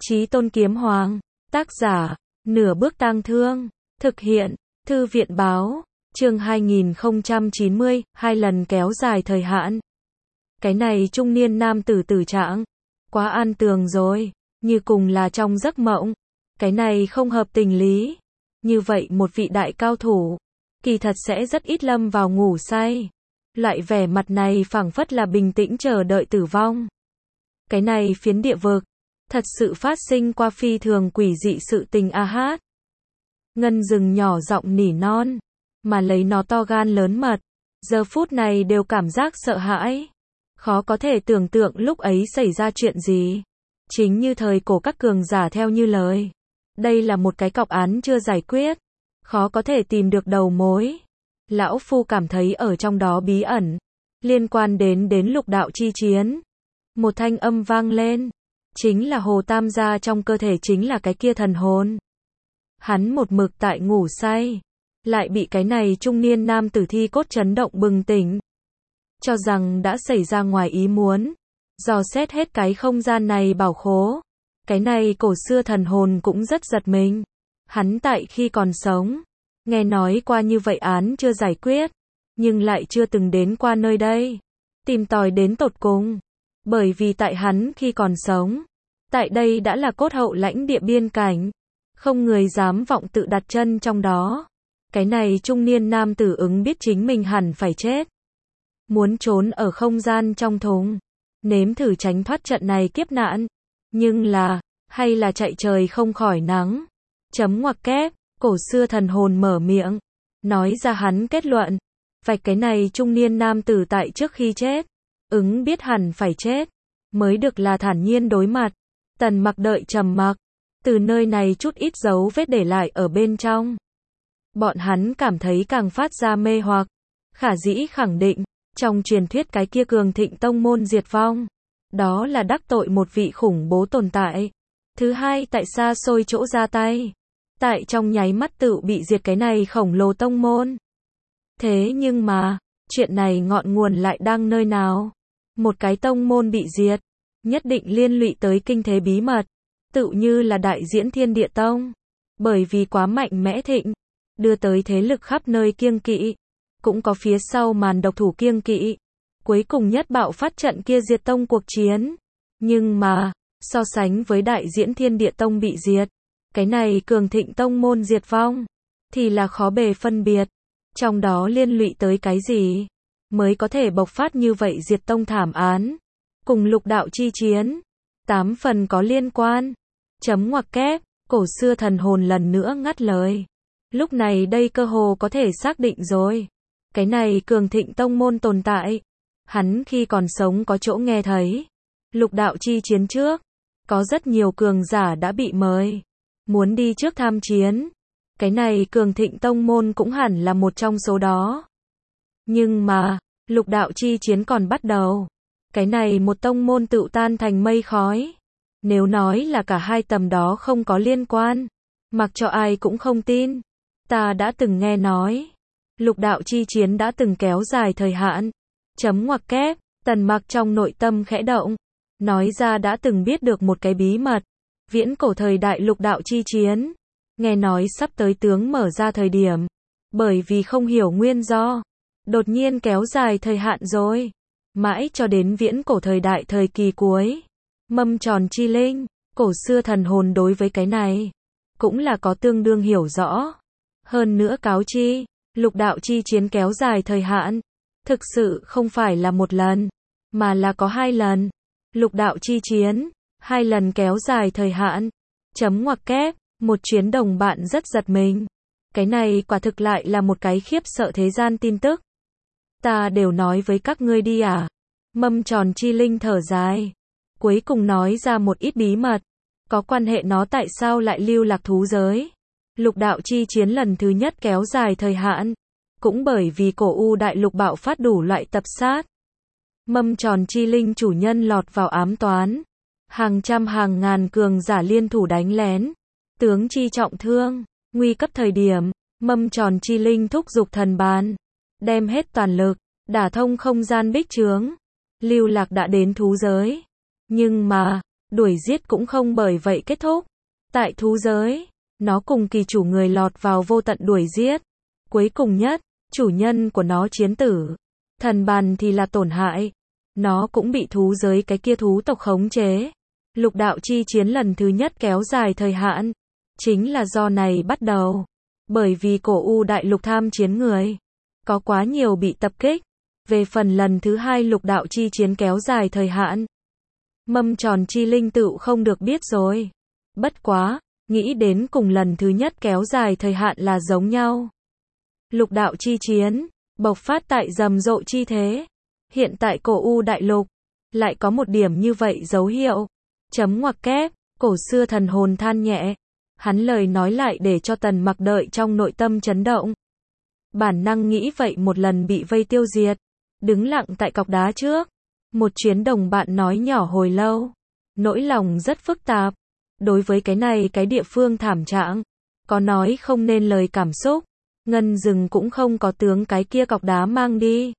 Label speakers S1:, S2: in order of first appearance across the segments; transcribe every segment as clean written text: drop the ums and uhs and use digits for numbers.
S1: Chí Tôn Kiếm Hoàng. Tác giả, Nửa Bước Tang Thương. Thực hiện, Thư viện Báo. Chương 2090, 2 lần kéo dài thời hạn. Cái này trung niên nam tử tử trạng. Quá an tường rồi, như cùng là trong giấc mộng. Cái này không hợp tình lý. Như vậy một vị đại cao thủ, kỳ thật sẽ rất ít lâm vào ngủ say. Loại vẻ mặt này phảng phất là bình tĩnh chờ đợi tử vong. Cái này phiến địa vực, thật sự phát sinh qua phi thường quỷ dị sự tình a hát. Ngân Dừng nhỏ giọng nỉ non, mà lấy nó to gan lớn mật, giờ phút này đều cảm giác sợ hãi. Khó có thể tưởng tượng lúc ấy xảy ra chuyện gì. Chính như thời cổ các cường giả theo như lời. Đây là một cái cọc án chưa giải quyết. Khó có thể tìm được đầu mối. Lão Phu cảm thấy ở trong đó bí ẩn. Liên quan đến lục đạo chi chiến. Một thanh âm vang lên. Chính là Hồ Tam gia trong cơ thể chính là cái kia thần hồn. Hắn một mực tại ngủ say. Lại bị cái này trung niên nam tử thi cốt chấn động bừng tỉnh. Cho rằng đã xảy ra ngoài ý muốn. Dò xét hết cái không gian này bảo khố. Cái này cổ xưa thần hồn cũng rất giật mình. Hắn tại khi còn sống, nghe nói qua như vậy án chưa giải quyết, nhưng lại chưa từng đến qua nơi đây. Tìm tòi đến tột cùng. Bởi vì tại hắn khi còn sống, tại đây đã là cốt hậu lãnh địa biên cảnh. Không người dám vọng tự đặt chân trong đó. Cái này trung niên nam tử ứng biết chính mình hẳn phải chết. Muốn trốn ở không gian trong thùng. Nếm thử tránh thoát trận này kiếp nạn. Nhưng là, hay là chạy trời không khỏi nắng. Chấm ngoặc kép, cổ xưa thần hồn mở miệng. Nói ra hắn kết luận. Vạch cái này trung niên nam tử tại trước khi chết. Ứng biết hẳn phải chết. Mới được là thản nhiên đối mặt. Tần Mặc đợi trầm mặc. Từ nơi này chút ít dấu vết để lại ở bên trong. Bọn hắn cảm thấy càng phát ra mê hoặc. Khả dĩ khẳng định. Trong truyền thuyết cái kia cường thịnh tông môn diệt vong. Đó là đắc tội một vị khủng bố tồn tại. Thứ hai tại xa xôi chỗ ra tay. Tại trong nháy mắt tự bị diệt cái này khổng lồ tông môn. Thế nhưng mà, chuyện này ngọn nguồn lại đang nơi nào? Một cái tông môn bị diệt, nhất định liên lụy tới kinh thế bí mật. Tự như là Đại Diễn Thiên Địa Tông. Bởi vì quá mạnh mẽ thịnh, đưa tới thế lực khắp nơi kiêng kỵ. Cũng có phía sau màn độc thủ kiêng kỵ. Cuối cùng nhất bạo phát trận kia diệt tông cuộc chiến. Nhưng mà, so sánh với Đại Diễn Thiên Địa Tông bị diệt, cái này cường thịnh tông môn diệt vong, thì là khó bề phân biệt. Trong đó liên lụy tới cái gì, mới có thể bộc phát như vậy diệt tông thảm án. Cùng lục đạo chi chiến, 8 phần có liên quan. Chấm ngoặc kép, cổ xưa thần hồn lần nữa ngắt lời. Lúc này đây cơ hồ có thể xác định rồi. Cái này cường thịnh tông môn tồn tại. Hắn khi còn sống có chỗ nghe thấy. Lục đạo chi chiến trước, có rất nhiều cường giả đã bị mời. Muốn đi trước tham chiến. Cái này cường thịnh tông môn cũng hẳn là một trong số đó. Nhưng mà, lục đạo chi chiến còn bắt đầu. Cái này một tông môn tự tan thành mây khói. Nếu nói là cả hai tầm đó không có liên quan, mặc cho ai cũng không tin. Ta đã từng nghe nói. Lục đạo chi chiến đã từng kéo dài thời hạn. Chấm ngoặc kép, Tần Mặc trong nội tâm khẽ động. Nói ra đã từng biết được một cái bí mật. Viễn cổ thời đại lục đạo chi chiến. Nghe nói sắp tới tướng mở ra thời điểm. Bởi vì không hiểu nguyên do. Đột nhiên kéo dài thời hạn rồi. Mãi cho đến viễn cổ thời đại thời kỳ cuối. Mâm tròn chi linh. Cổ xưa thần hồn đối với cái này. Cũng là có tương đương hiểu rõ. Hơn nữa cáo chi. Lục đạo chi chiến kéo dài thời hạn. Thực sự không phải là một lần. Mà là có 2 lần. Lục đạo chi chiến. 2 lần kéo dài thời hạn. Chấm ngoặc kép. Một chuyến đồng bạn rất giật mình. Cái này quả thực lại là một cái khiếp sợ thế gian tin tức. Ta đều nói với các ngươi đi à. Mâm tròn chi linh thở dài. Cuối cùng nói ra một ít bí mật. Có quan hệ nó tại sao lại lưu lạc thú giới. Lục đạo chi chiến lần thứ nhất kéo dài thời hạn. Cũng bởi vì cổ u đại lục bạo phát đủ loại tập sát. Mâm tròn chi linh chủ nhân lọt vào ám toán. Hàng trăm hàng ngàn cường giả liên thủ đánh lén. Tướng chi trọng thương. Nguy cấp thời điểm, mâm tròn chi linh thúc giục thần bàn. Đem hết toàn lực, đả thông không gian bích chướng. Lưu lạc đã đến thú giới. Nhưng mà, đuổi giết cũng không bởi vậy kết thúc. Tại thú giới, nó cùng kỳ chủ người lọt vào vô tận đuổi giết. Cuối cùng nhất, chủ nhân của nó chiến tử. Thần bàn thì là tổn hại. Nó cũng bị thú giới cái kia thú tộc khống chế. Lục đạo chi chiến lần thứ nhất kéo dài thời hạn. Chính là do này bắt đầu. Bởi vì cổ U đại lục tham chiến người. Có quá nhiều bị tập kích. Về phần lần thứ hai lục đạo chi chiến kéo dài thời hạn. Mâm tròn chi linh tựu không được biết rồi. Bất quá, nghĩ đến cùng lần thứ nhất kéo dài thời hạn là giống nhau. Lục đạo chi chiến, bộc phát tại rầm rộ chi thế. Hiện tại cổ U đại lục, lại có một điểm như vậy dấu hiệu. Chấm ngoặc kép, cổ xưa thần hồn than nhẹ. Hắn lời nói lại để cho Tần Mặc đợi trong nội tâm chấn động. Bản năng nghĩ vậy một lần bị vây tiêu diệt. Đứng lặng tại cọc đá trước. Một chuyến đồng bạn nói nhỏ hồi lâu. Nỗi lòng rất phức tạp. Đối với cái này cái địa phương thảm trạng. Có nói không nên lời cảm xúc. Ngân rừng cũng không có tướng cái kia cọc đá mang đi.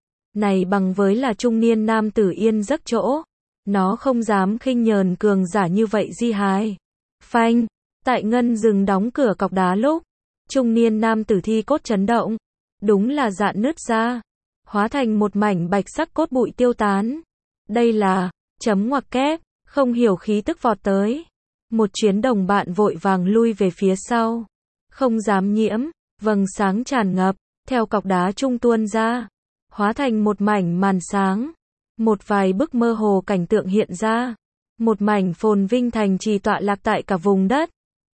S1: Này bằng với là trung niên nam tử yên giấc chỗ. Nó không dám khinh nhờn cường giả như vậy di hài. Phanh, tại ngân rừng đóng cửa cọc đá lúc. Trung niên nam tử thi cốt chấn động. Đúng là dạn nứt ra. Hóa thành một mảnh bạch sắc cốt bụi tiêu tán. Đây là, chấm ngoặc kép, không hiểu khí tức vọt tới. Một chuyến đồng bạn vội vàng lui về phía sau. Không dám nhiễm, vầng sáng tràn ngập, theo cọc đá trung tuôn ra. Hóa thành một mảnh màn sáng. Một vài bức mơ hồ cảnh tượng hiện ra. Một mảnh phồn vinh thành trì tọa lạc tại cả vùng đất.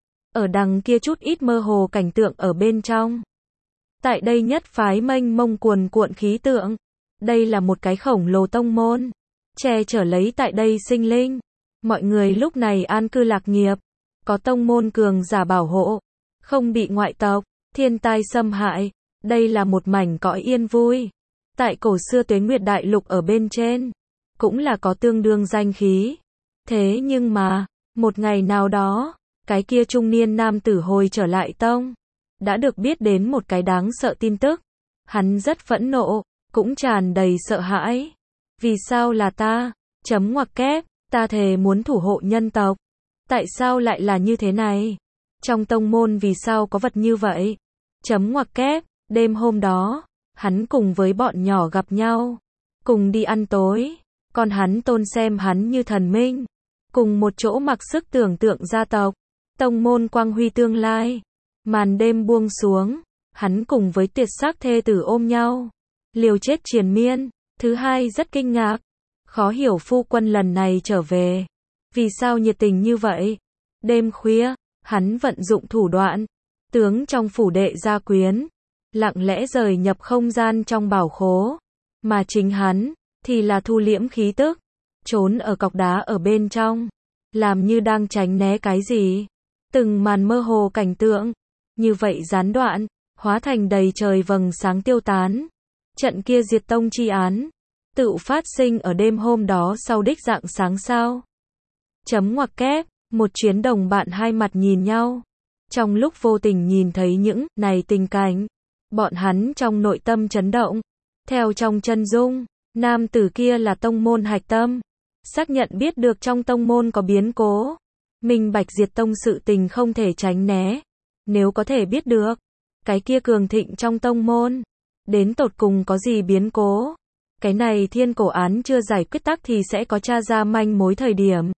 S1: Ở đằng kia chút ít mơ hồ cảnh tượng ở bên trong. Tại đây nhất phái mênh mông cuồn cuộn khí tượng. Đây là một cái khổng lồ tông môn. Che chở lấy tại đây sinh linh. Mọi người lúc này an cư lạc nghiệp. Có tông môn cường giả bảo hộ. Không bị ngoại tộc, thiên tai xâm hại. Đây là một mảnh cõi yên vui. Tại cổ xưa Tuế Nguyệt Đại Lục ở bên trên. Cũng là có tương đương danh khí. Thế nhưng mà, một ngày nào đó, cái kia trung niên nam tử hồi trở lại tông. Đã được biết đến một cái đáng sợ tin tức. Hắn rất phẫn nộ, cũng tràn đầy sợ hãi. Vì sao là ta? Chấm ngoặc kép, ta thề muốn thủ hộ nhân tộc. Tại sao lại là như thế này? Trong tông môn vì sao có vật như vậy? Chấm ngoặc kép, đêm hôm đó, hắn cùng với bọn nhỏ gặp nhau. Cùng đi ăn tối. Còn hắn tôn xem hắn như thần minh. Cùng một chỗ mặc sức tưởng tượng gia tộc. Tông môn quang huy tương lai. Màn đêm buông xuống, hắn cùng với tuyệt sắc thê tử ôm nhau. Liều chết triền miên. Thứ hai rất kinh ngạc. Khó hiểu phu quân lần này trở về. Vì sao nhiệt tình như vậy? Đêm khuya, hắn vận dụng thủ đoạn. Tướng trong phủ đệ gia quyến. Lặng lẽ rời nhập không gian trong bảo khố. Mà chính hắn, thì là thu liễm khí tức. Trốn ở cọc đá ở bên trong. Làm như đang tránh né cái gì. Từng màn mơ hồ cảnh tượng. Như vậy gián đoạn, hóa thành đầy trời vầng sáng tiêu tán. Trận kia diệt tông chi án. Tự phát sinh ở đêm hôm đó sau đích rạng sáng sao. Chấm ngoặc kép, một chuyến đồng bạn hai mặt nhìn nhau. Trong lúc vô tình nhìn thấy những này tình cảnh. Bọn hắn trong nội tâm chấn động. Theo trong chân dung, nam tử kia là tông môn hạch tâm. Xác nhận biết được trong tông môn có biến cố. Minh bạch diệt tông sự tình không thể tránh né. Nếu có thể biết được, cái kia cường thịnh trong tông môn, đến tột cùng có gì biến cố. Cái này thiên cổ án chưa giải quyết tắc thì sẽ có tra ra manh mối thời điểm.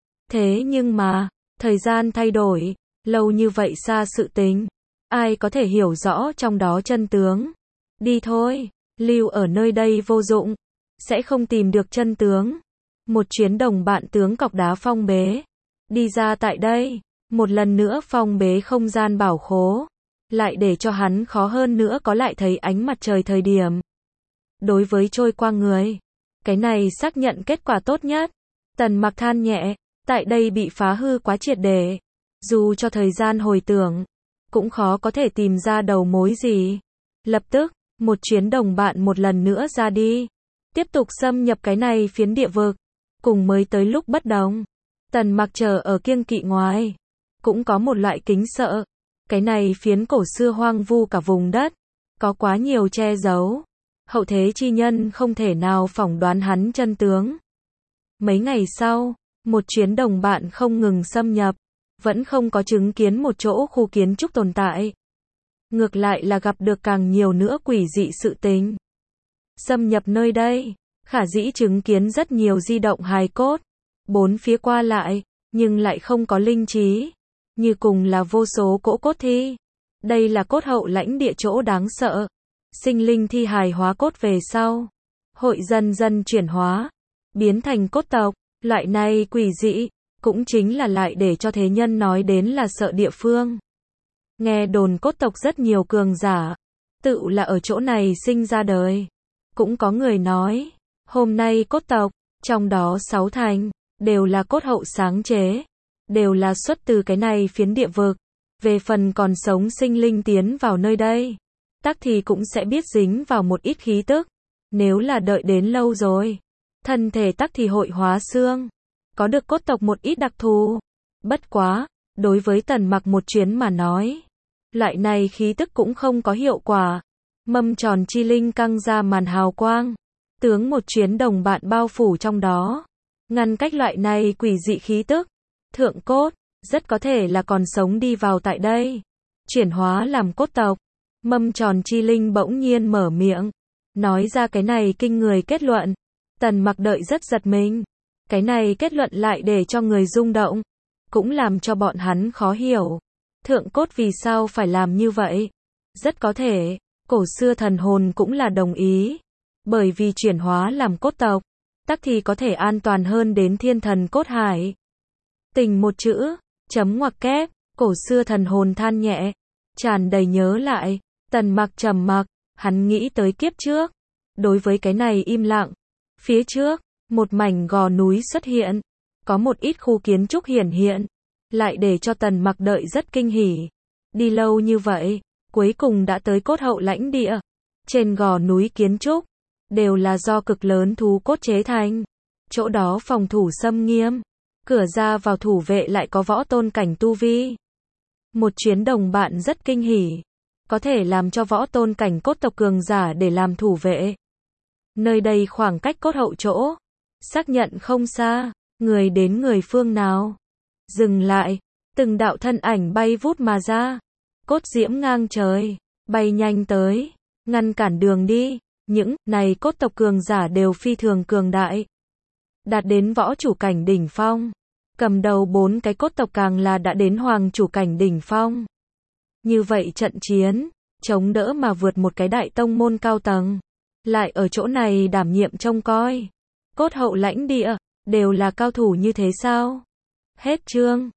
S1: Thế nhưng mà, thời gian thay đổi, lâu như vậy xa sự tình. Ai có thể hiểu rõ trong đó chân tướng. Đi thôi, lưu ở nơi đây vô dụng, sẽ không tìm được chân tướng. Một chuyến đồng bạn tướng cọc đá phong bế. Đi ra tại đây, một lần nữa phong bế không gian bảo khố. Lại để cho hắn khó hơn nữa có lại thấy ánh mặt trời thời điểm. Đối với trôi qua người, cái này xác nhận kết quả tốt nhất. Tần Mặc than nhẹ, tại đây bị phá hư quá triệt để. Dù cho thời gian hồi tưởng, cũng khó có thể tìm ra đầu mối gì. Lập tức, một chuyến đồng bạn một lần nữa ra đi. Tiếp tục xâm nhập cái này phiến địa vực. Cùng mới tới lúc bất đồng. Tần Mặc chờ ở kiêng kỵ ngoài. Cũng có một loại kính sợ. Cái này phiến cổ xưa hoang vu cả vùng đất. Có quá nhiều che giấu. Hậu thế chi nhân không thể nào phỏng đoán hắn chân tướng. Mấy ngày sau, Một chuyến đồng bạn không ngừng xâm nhập, vẫn không có chứng kiến một chỗ khu kiến trúc tồn tại. Ngược lại là gặp được càng nhiều nữa quỷ dị sự tình. Xâm nhập nơi đây, khả dĩ chứng kiến rất nhiều di động hài cốt, bốn phía qua lại, nhưng lại không có linh trí, như cùng là vô số cỗ cốt thi. Đây là cốt hậu lãnh địa chỗ đáng sợ. Sinh linh thi hài hóa cốt về sau, hội dần dần chuyển hóa, biến thành cốt tộc. Loại này quỷ dị, cũng chính là lại để cho thế nhân nói đến là sợ địa phương. Nghe đồn cốt tộc rất nhiều cường giả, tự là ở chỗ này sinh ra đời. Cũng có người nói, hôm nay cốt tộc, trong đó 6 thành, đều là cốt hậu sáng chế, đều là xuất từ cái này phiến địa vực. Về phần còn sống sinh linh tiến vào nơi đây, tắc thì cũng sẽ biết dính vào một ít khí tức. Nếu là đợi đến lâu rồi, thân thể tắc thì hội hóa xương, có được cốt tộc một ít đặc thù. Bất quá, đối với Tần Mặc một chuyến mà nói, loại này khí tức cũng không có hiệu quả. Mâm tròn chi linh căng ra màn hào quang, tướng một chuyến đồng bạn bao phủ trong đó, ngăn cách loại này quỷ dị khí tức. Thượng cốt, rất có thể là còn sống đi vào tại đây, chuyển hóa làm cốt tộc. Mâm tròn chi linh bỗng nhiên mở miệng, nói ra cái này kinh người kết luận. Tần Mặc đợi rất giật mình. Cái này kết luận lại để cho người rung động, cũng làm cho bọn hắn khó hiểu. Thượng cốt vì sao phải làm như vậy? Rất có thể, cổ xưa thần hồn cũng là đồng ý. Bởi vì chuyển hóa làm cốt tộc, tắc thì có thể an toàn hơn đến thiên thần cốt hải. Tình một chữ, chấm ngoặc kép, cổ xưa thần hồn than nhẹ, tràn đầy nhớ lại. Tần Mặc trầm mặc, hắn nghĩ tới kiếp trước. Đối với cái này im lặng. Phía trước, một mảnh gò núi xuất hiện, có một ít khu kiến trúc hiển hiện, lại để cho Tần Mặc đợi rất kinh hỉ. Đi lâu như vậy, cuối cùng đã tới cốt hậu lãnh địa. Trên gò núi kiến trúc, đều là do cực lớn thú cốt chế thành. Chỗ đó phòng thủ xâm nghiêm, cửa ra vào thủ vệ lại có võ tôn cảnh tu vi. Một chuyến đồng bạn rất kinh hỉ, có thể làm cho võ tôn cảnh cốt tộc cường giả để làm thủ vệ. Nơi đây khoảng cách cốt hậu chỗ, xác nhận không xa, người đến người phương nào. Dừng lại, từng đạo thân ảnh bay vút mà ra, cốt diễm ngang trời, bay nhanh tới, ngăn cản đường đi. Những này cốt tộc cường giả đều phi thường cường đại, đạt đến võ chủ cảnh đỉnh phong. Cầm đầu 4 cái cốt tộc càng là đã đến hoàng chủ cảnh đỉnh phong. Như vậy trận chiến, chống đỡ mà vượt một cái đại tông môn cao tầng, lại ở chỗ này đảm nhiệm trông coi. Cốt hậu lãnh địa, đều là cao thủ như thế sao? Hết chương.